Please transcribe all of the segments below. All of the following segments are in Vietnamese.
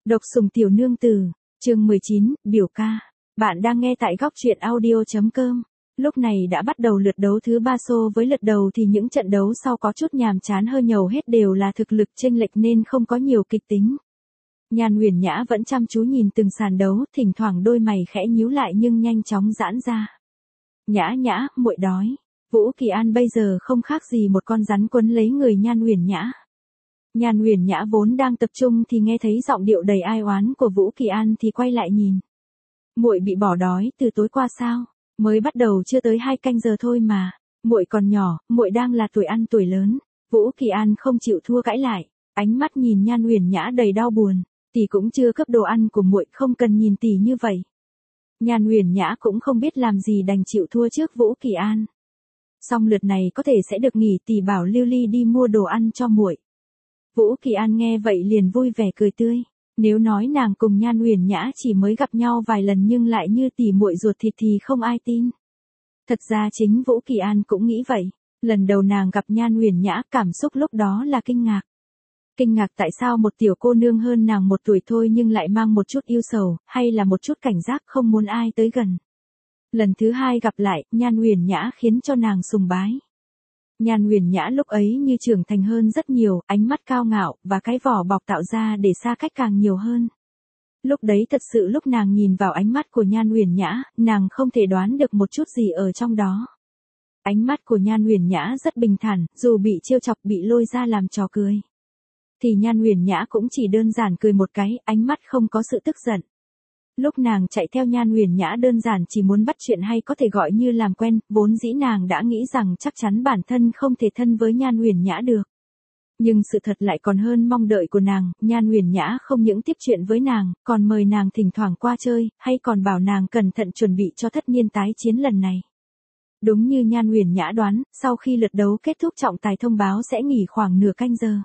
Độc sủng tiểu nương tử, chương 19, biểu ca. Bạn đang nghe tại góc truyện audio.com. Lúc này đã bắt đầu lượt đấu thứ 3 xô, với lượt đầu thì những trận đấu sau có chút nhàm chán hơn, hầu hết đều là thực lực chênh lệch nên không có nhiều kịch tính. Nhan Huyền Nhã vẫn chăm chú nhìn từng sàn đấu, thỉnh thoảng đôi mày khẽ nhíu lại nhưng nhanh chóng giãn ra. Nhã Nhã, muội đói. Vũ Kỳ An bây giờ không khác gì một con rắn quấn lấy người Nhan Huyền Nhã. Nhan Huyền Nhã vốn đang tập trung thì nghe thấy giọng điệu đầy ai oán của Vũ Kỳ An thì quay lại nhìn. Muội bị bỏ đói từ tối qua sao? Mới bắt đầu chưa tới 2 canh giờ thôi mà. Muội còn nhỏ, muội đang là tuổi ăn tuổi lớn. Vũ Kỳ An không chịu thua cãi lại, ánh mắt nhìn Nhan Huyền Nhã đầy đau buồn. Tỷ cũng chưa cấp đồ ăn của muội, không cần nhìn tỷ như vậy. Nhan Huyền Nhã cũng không biết làm gì đành chịu thua trước Vũ Kỳ An. Xong lượt này có thể sẽ được nghỉ, tỷ bảo Lưu Ly đi mua đồ ăn cho muội. Vũ Kỳ An nghe vậy liền vui vẻ cười tươi. Nếu nói nàng cùng Nhan Huyền Nhã chỉ mới gặp nhau vài lần nhưng lại như tỉ muội ruột thịt thì không ai tin. Thật ra chính Vũ Kỳ An cũng nghĩ vậy. Lần đầu nàng gặp Nhan Huyền Nhã, cảm xúc lúc đó là kinh ngạc. Kinh ngạc tại sao một tiểu cô nương hơn nàng 1 tuổi thôi nhưng lại mang một chút yêu sầu, hay là một chút cảnh giác không muốn ai tới gần. Lần thứ 2 gặp lại, Nhan Huyền Nhã khiến cho nàng sùng bái. Nhan Huyền Nhã lúc ấy như trưởng thành hơn rất nhiều, ánh mắt cao ngạo, và cái vỏ bọc tạo ra để xa cách càng nhiều hơn. Lúc đấy thật sự lúc nàng nhìn vào ánh mắt của Nhan Huyền Nhã, nàng không thể đoán được một chút gì ở trong đó. Ánh mắt của Nhan Huyền Nhã rất bình thản, dù bị trêu chọc, bị lôi ra làm trò cười. Thì Nhan Huyền Nhã cũng chỉ đơn giản cười một cái, ánh mắt không có sự tức giận. Lúc nàng chạy theo Nhan Huyền Nhã đơn giản chỉ muốn bắt chuyện hay có thể gọi như làm quen, vốn dĩ nàng đã nghĩ rằng chắc chắn bản thân không thể thân với Nhan Huyền Nhã được. Nhưng sự thật lại còn hơn mong đợi của nàng, Nhan Huyền Nhã không những tiếp chuyện với nàng, còn mời nàng thỉnh thoảng qua chơi, hay còn bảo nàng cẩn thận chuẩn bị cho thất niên tái chiến lần này. Đúng như Nhan Huyền Nhã đoán, sau khi lượt đấu kết thúc trọng tài thông báo sẽ nghỉ khoảng nửa canh giờ.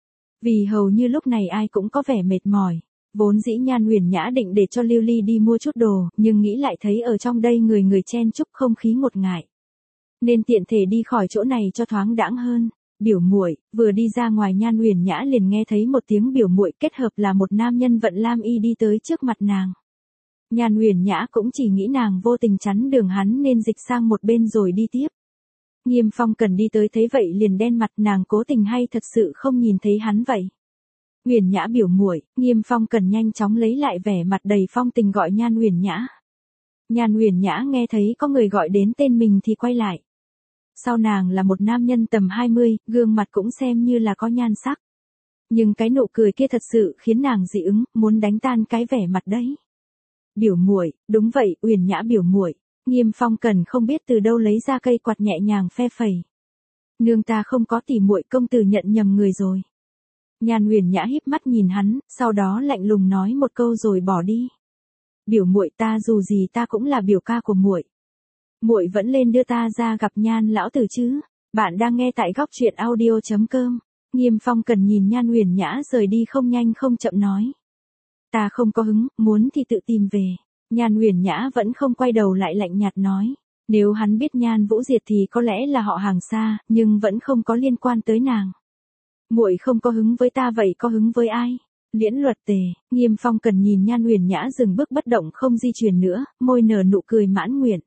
Vì hầu như lúc này ai cũng có vẻ mệt mỏi. Vốn dĩ Nhan Huyền Nhã định để cho Lưu Ly đi mua chút đồ, nhưng nghĩ lại thấy ở trong đây người người chen chúc không khí ngột ngại. Nên tiện thể đi khỏi chỗ này cho thoáng đãng hơn. Biểu muội, vừa đi ra ngoài Nhan Huyền Nhã liền nghe thấy một tiếng biểu muội kết hợp là một nam nhân vận lam y đi tới trước mặt nàng. Nhan Huyền Nhã cũng chỉ nghĩ nàng vô tình chắn đường hắn nên dịch sang một bên rồi đi tiếp. Nghiêm Phong Cần đi tới thấy vậy liền đen mặt, nàng cố tình hay thật sự không nhìn thấy hắn vậy. Huyền Nhã biểu muội, Nghiêm Phong Cần nhanh chóng lấy lại vẻ mặt đầy phong tình gọi Nhan Huyền Nhã. Nhan Huyền Nhã nghe thấy có người gọi đến tên mình thì quay lại. Sau nàng là một nam nhân tầm 20, gương mặt cũng xem như là có nhan sắc. Nhưng cái nụ cười kia thật sự khiến nàng dị ứng, muốn đánh tan cái vẻ mặt đấy. Biểu muội, đúng vậy, Huyền Nhã biểu muội. Nghiêm Phong Cần không biết từ đâu lấy ra cây quạt nhẹ nhàng phe phẩy. Nương ta không có tỉ muội, công tử nhận nhầm người rồi. Nhan Huyền Nhã híp mắt nhìn hắn, sau đó lạnh lùng nói một câu rồi bỏ đi. Biểu muội, ta dù gì ta cũng là biểu ca của muội. Muội vẫn lên đưa ta ra gặp Nhan lão tử chứ? Bạn đang nghe tại góc truyện audio.com. Nghiêm Phong Cần nhìn Nhan Huyền Nhã rời đi không nhanh không chậm nói. Ta không có hứng, muốn thì tự tìm về. Nhan Huyền Nhã vẫn không quay đầu lại lạnh nhạt nói. Nếu hắn biết Nhan Vũ Diệt thì có lẽ là họ hàng xa, nhưng vẫn không có liên quan tới nàng. Muội không có hứng với ta vậy có hứng với ai? Liễn Luật Tề. Nghiêm Phong Cần nhìn Nhan Huyền Nhã dừng bước bất động không di chuyển nữa, môi nở nụ cười mãn nguyện.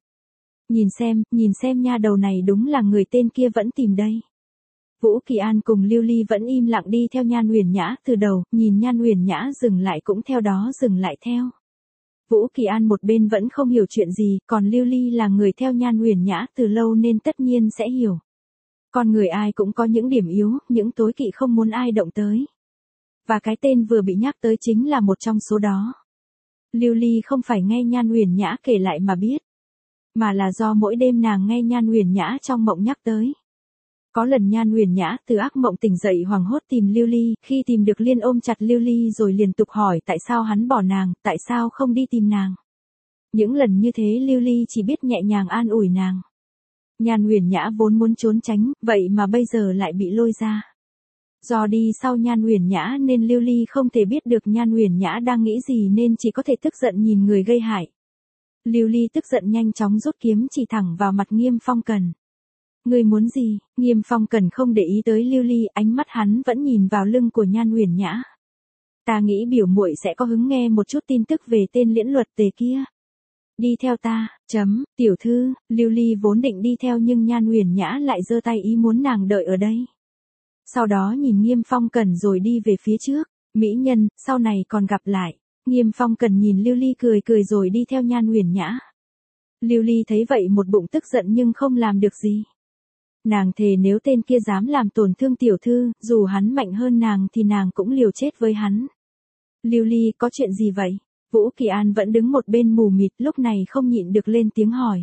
Nhìn xem nha đầu này đúng là người tên kia vẫn tìm đây. Vũ Kỳ An cùng Lưu Ly vẫn im lặng đi theo Nhan Huyền Nhã từ đầu, nhìn Nhan Huyền Nhã dừng lại cũng theo đó dừng lại theo. Vũ Kỳ An một bên vẫn không hiểu chuyện gì, còn Lưu Ly là người theo Nhan Huyền Nhã từ lâu nên tất nhiên sẽ hiểu. Con người ai cũng có những điểm yếu, những tối kỵ không muốn ai động tới. Và cái tên vừa bị nhắc tới chính là một trong số đó. Lưu Ly không phải nghe Nhan Huyền Nhã kể lại mà biết, mà là do mỗi đêm nàng nghe Nhan Huyền Nhã trong mộng nhắc tới. Có lần Nhan Huyền Nhã từ ác mộng tỉnh dậy hoảng hốt tìm Lưu Ly, khi tìm được liền ôm chặt Lưu Ly rồi liên tục hỏi tại sao hắn bỏ nàng, tại sao không đi tìm nàng. Những lần như thế Lưu Ly chỉ biết nhẹ nhàng an ủi nàng. Nhan Huyền Nhã vốn muốn trốn tránh, vậy mà bây giờ lại bị lôi ra. Do đi sau Nhan Huyền Nhã nên Lưu Ly không thể biết được Nhan Huyền Nhã đang nghĩ gì nên chỉ có thể tức giận nhìn người gây hại. Lưu Ly tức giận nhanh chóng rút kiếm chỉ thẳng vào mặt Nghiêm Phong Cần. Ngươi muốn gì? Nghiêm Phong Cần không để ý tới Lưu Ly, ánh mắt hắn vẫn nhìn vào lưng của Nhan Huyền Nhã. Ta nghĩ biểu muội sẽ có hứng nghe một chút tin tức về tên Liễn Luật Tề kia. Đi theo ta, tiểu thư, Lưu Ly vốn định đi theo nhưng Nhan Huyền Nhã lại giơ tay ý muốn nàng đợi ở đây. Sau đó nhìn Nghiêm Phong Cần rồi đi về phía trước, mỹ nhân, sau này còn gặp lại. Nghiêm Phong Cần nhìn Lưu Ly cười cười rồi đi theo Nhan Huyền Nhã. Lưu Ly thấy vậy một bụng tức giận nhưng không làm được gì. Nàng thề nếu tên kia dám làm tổn thương tiểu thư, dù hắn mạnh hơn nàng thì nàng cũng liều chết với hắn. Lưu Ly, có chuyện gì vậy? Vũ Kỳ An vẫn đứng một bên mù mịt, lúc này không nhịn được lên tiếng hỏi.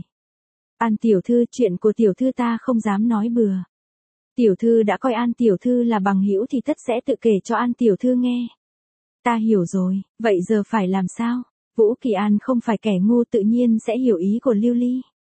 An tiểu thư, chuyện của tiểu thư ta không dám nói bừa. Tiểu thư đã coi An tiểu thư là bằng hữu thì tất sẽ tự kể cho An tiểu thư nghe. Ta hiểu rồi, vậy giờ phải làm sao? Vũ Kỳ An không phải kẻ ngu, tự nhiên sẽ hiểu ý của Lưu Ly.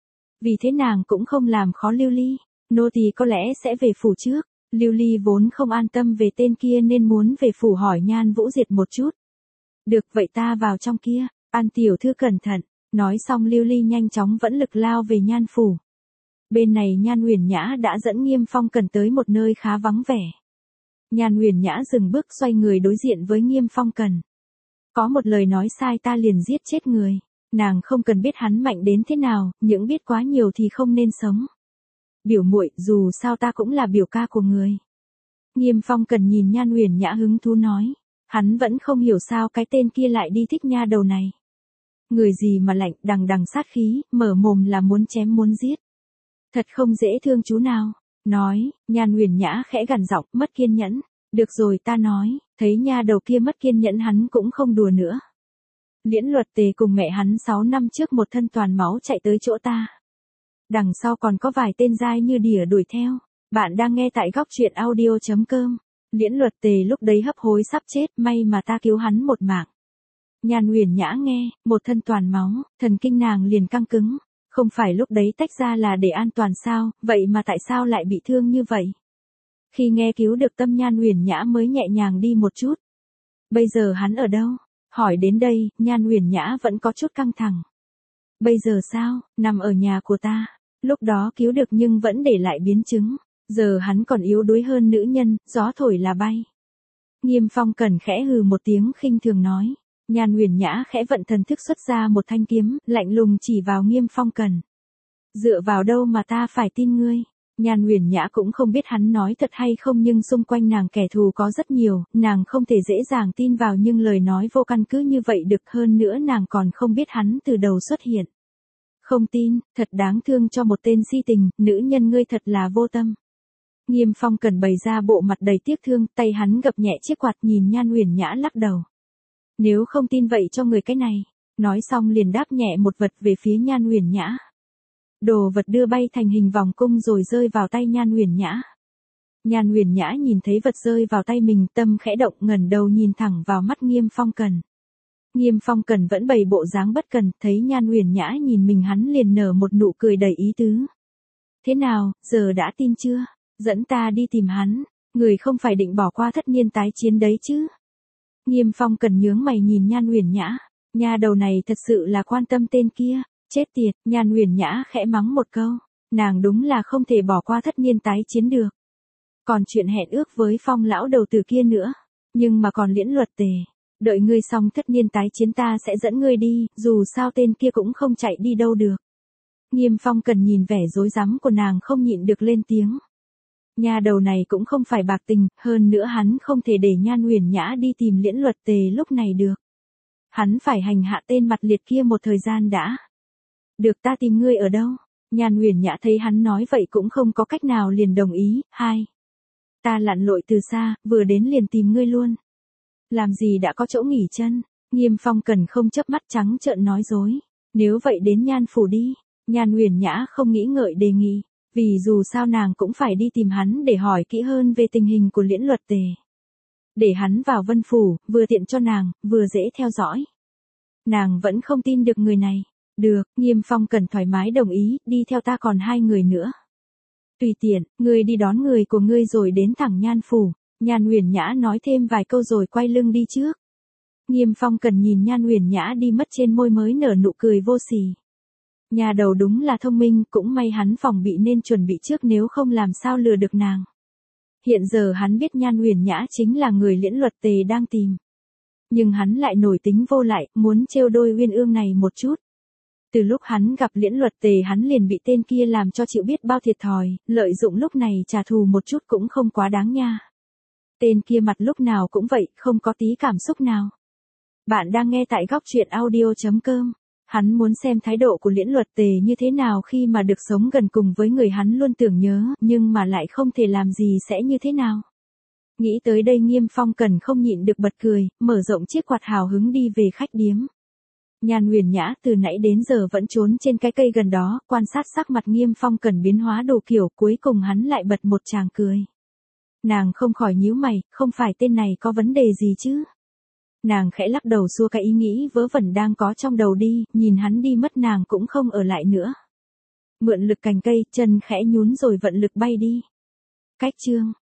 Vì thế nàng cũng không làm khó Lưu Ly. Nô tỳ có lẽ sẽ về phủ trước. Lưu Ly vốn không an tâm về tên kia nên muốn về phủ hỏi Nhan Vũ Diệt một chút. Được, vậy ta vào trong kia. An tiểu thư cẩn thận. Nói xong Lưu Ly nhanh chóng vẫn lực lao về Nhan phủ. Bên này Nhan Huyền Nhã đã dẫn Nghiêm Phong Cần tới một nơi khá vắng vẻ. Nhan Huyền Nhã dừng bước xoay người đối diện với Nghiêm Phong Cần. Có một lời nói sai ta liền giết chết người. Nàng không cần biết hắn mạnh đến thế nào, những biết quá nhiều thì không nên sống. Biểu muội, dù sao ta cũng là biểu ca của người. Nghiêm Phong Cần nhìn Nhan Huyền Nhã hứng thú nói. Hắn vẫn không hiểu sao cái tên kia lại đi thích nha đầu này. Người gì mà lạnh, đằng đằng sát khí, mở mồm là muốn chém muốn giết. Thật không dễ thương chú nào. Nói, Nhan Huyền Nhã khẽ gằn giọng, mất kiên nhẫn. Được rồi ta nói, thấy nha đầu kia mất kiên nhẫn hắn cũng không đùa nữa. Liễn Luật Tề cùng mẹ hắn 6 năm trước một thân toàn máu chạy tới chỗ ta. Đằng sau còn có vài tên dai như đỉa đuổi theo. Bạn đang nghe tại góc truyện audio.com. Liễn Luật Tề lúc đấy hấp hối sắp chết, may mà ta cứu hắn một mạng. Nhan Huyền Nhã nghe, một thân toàn máu, thần kinh nàng liền căng cứng. Không phải lúc đấy tách ra là để an toàn sao, vậy mà tại sao lại bị thương như vậy? Khi nghe cứu được tâm Nhan Huyền Nhã mới nhẹ nhàng đi một chút. Bây giờ hắn ở đâu? Hỏi đến đây, Nhan Huyền Nhã vẫn có chút căng thẳng. Bây giờ sao? Nằm ở nhà của ta. Lúc đó cứu được nhưng vẫn để lại biến chứng. Giờ hắn còn yếu đuối hơn nữ nhân, gió thổi là bay. Nghiêm Phong Cần khẽ hừ một tiếng khinh thường nói. Nhan Huyền Nhã khẽ vận thần thức xuất ra một thanh kiếm, lạnh lùng chỉ vào Nghiêm Phong Cần. Dựa vào đâu mà ta phải tin ngươi? Nhan Huyền Nhã cũng không biết hắn nói thật hay không nhưng xung quanh nàng kẻ thù có rất nhiều, nàng không thể dễ dàng tin vào nhưng lời nói vô căn cứ như vậy được, hơn nữa nàng còn không biết hắn từ đầu xuất hiện. Không tin, thật đáng thương cho một tên si tình, nữ nhân ngươi thật là vô tâm. Nghiêm Phong Cần bày ra bộ mặt đầy tiếc thương, tay hắn gập nhẹ chiếc quạt nhìn Nhan Huyền Nhã lắc đầu. Nếu không tin vậy cho người cái này. Nói xong liền đáp nhẹ một vật về phía Nhan Huyền Nhã. Đồ vật đưa bay thành hình vòng cung rồi rơi vào tay Nhan Huyền Nhã. Nhan Huyền Nhã nhìn thấy vật rơi vào tay mình, tâm khẽ động, ngẩng đầu nhìn thẳng vào mắt Nghiêm Phong Cần. Nghiêm Phong Cần vẫn bày bộ dáng bất cần, thấy Nhan Huyền Nhã nhìn mình hắn liền nở một nụ cười đầy ý tứ. Thế nào, giờ đã tin chưa? Dẫn ta đi tìm hắn, người không phải định bỏ qua thất niên tái chiến đấy chứ? Nghiêm Phong Cần nhướng mày nhìn Nhan Huyền Nhã, nha đầu này thật sự là quan tâm tên kia, chết tiệt. Nhan Huyền Nhã khẽ mắng một câu, nàng đúng là không thể bỏ qua thất niên tái chiến được. Còn chuyện hẹn ước với Phong lão đầu tử kia nữa, nhưng mà còn Liễn Luật Tề, đợi ngươi xong thất niên tái chiến ta sẽ dẫn ngươi đi, dù sao tên kia cũng không chạy đi đâu được. Nghiêm Phong Cần nhìn vẻ rối rắm của nàng không nhịn được lên tiếng. Nha đầu này cũng không phải bạc tình, hơn nữa hắn không thể để Nhan Huyền Nhã đi tìm Liễn Luật Tề lúc này được. Hắn phải hành hạ tên mặt liệt kia một thời gian đã. Được, ta tìm ngươi ở đâu? Nhan Huyền Nhã thấy hắn nói vậy cũng không có cách nào liền đồng ý. Ta lặn lội từ xa, vừa đến liền tìm ngươi luôn. Làm gì đã có chỗ nghỉ chân? Nghiêm Phong Cần không chớp mắt trắng trợn nói dối. Nếu vậy đến Nhan phủ đi. Nhan Huyền Nhã không nghĩ ngợi đề nghị. Vì dù sao nàng cũng phải đi tìm hắn để hỏi kỹ hơn về tình hình của Liễn Luật Tề. Để hắn vào Vân phủ, vừa tiện cho nàng, vừa dễ theo dõi. Nàng vẫn không tin được người này. Được, Nghiêm Phong Cần thoải mái đồng ý, đi theo ta còn 2 người nữa. Tùy tiện, ngươi đi đón người của ngươi rồi đến thẳng Nhan phủ. Nhan Huyền Nhã nói thêm vài câu rồi quay lưng đi trước. Nghiêm Phong Cần nhìn Nhan Huyền Nhã đi mất trên môi mới nở nụ cười vô sỉ. Nhà đầu đúng là thông minh, cũng may hắn phòng bị nên chuẩn bị trước nếu không làm sao lừa được nàng. Hiện giờ hắn biết Nhan Huyền Nhã chính là người Liễn Luật Tề đang tìm. Nhưng hắn lại nổi tính vô lại, muốn trêu đôi Uyên Ương này một chút. Từ lúc hắn gặp Liễn Luật Tề hắn liền bị tên kia làm cho chịu biết bao thiệt thòi, lợi dụng lúc này trả thù một chút cũng không quá đáng nha. Tên kia mặt lúc nào cũng vậy, không có tí cảm xúc nào. Bạn đang nghe tại góc truyện audio.com. Hắn muốn xem thái độ của Liễn Luật Tề như thế nào khi mà được sống gần cùng với người hắn luôn tưởng nhớ, nhưng mà lại không thể làm gì sẽ như thế nào. Nghĩ tới đây Nghiêm Phong Cần không nhịn được bật cười, mở rộng chiếc quạt hào hứng đi về khách điếm. Nhan Huyền Nhã từ nãy đến giờ vẫn trốn trên cái cây gần đó, quan sát sắc mặt Nghiêm Phong Cần biến hóa đồ kiểu, cuối cùng hắn lại bật một tràng cười. Nàng không khỏi nhíu mày, không phải tên này có vấn đề gì chứ? Nàng khẽ lắc đầu xua cái ý nghĩ vớ vẩn đang có trong đầu đi, nhìn hắn đi mất nàng cũng không ở lại nữa. Mượn lực cành cây, chân khẽ nhún rồi vận lực bay đi. Cách chương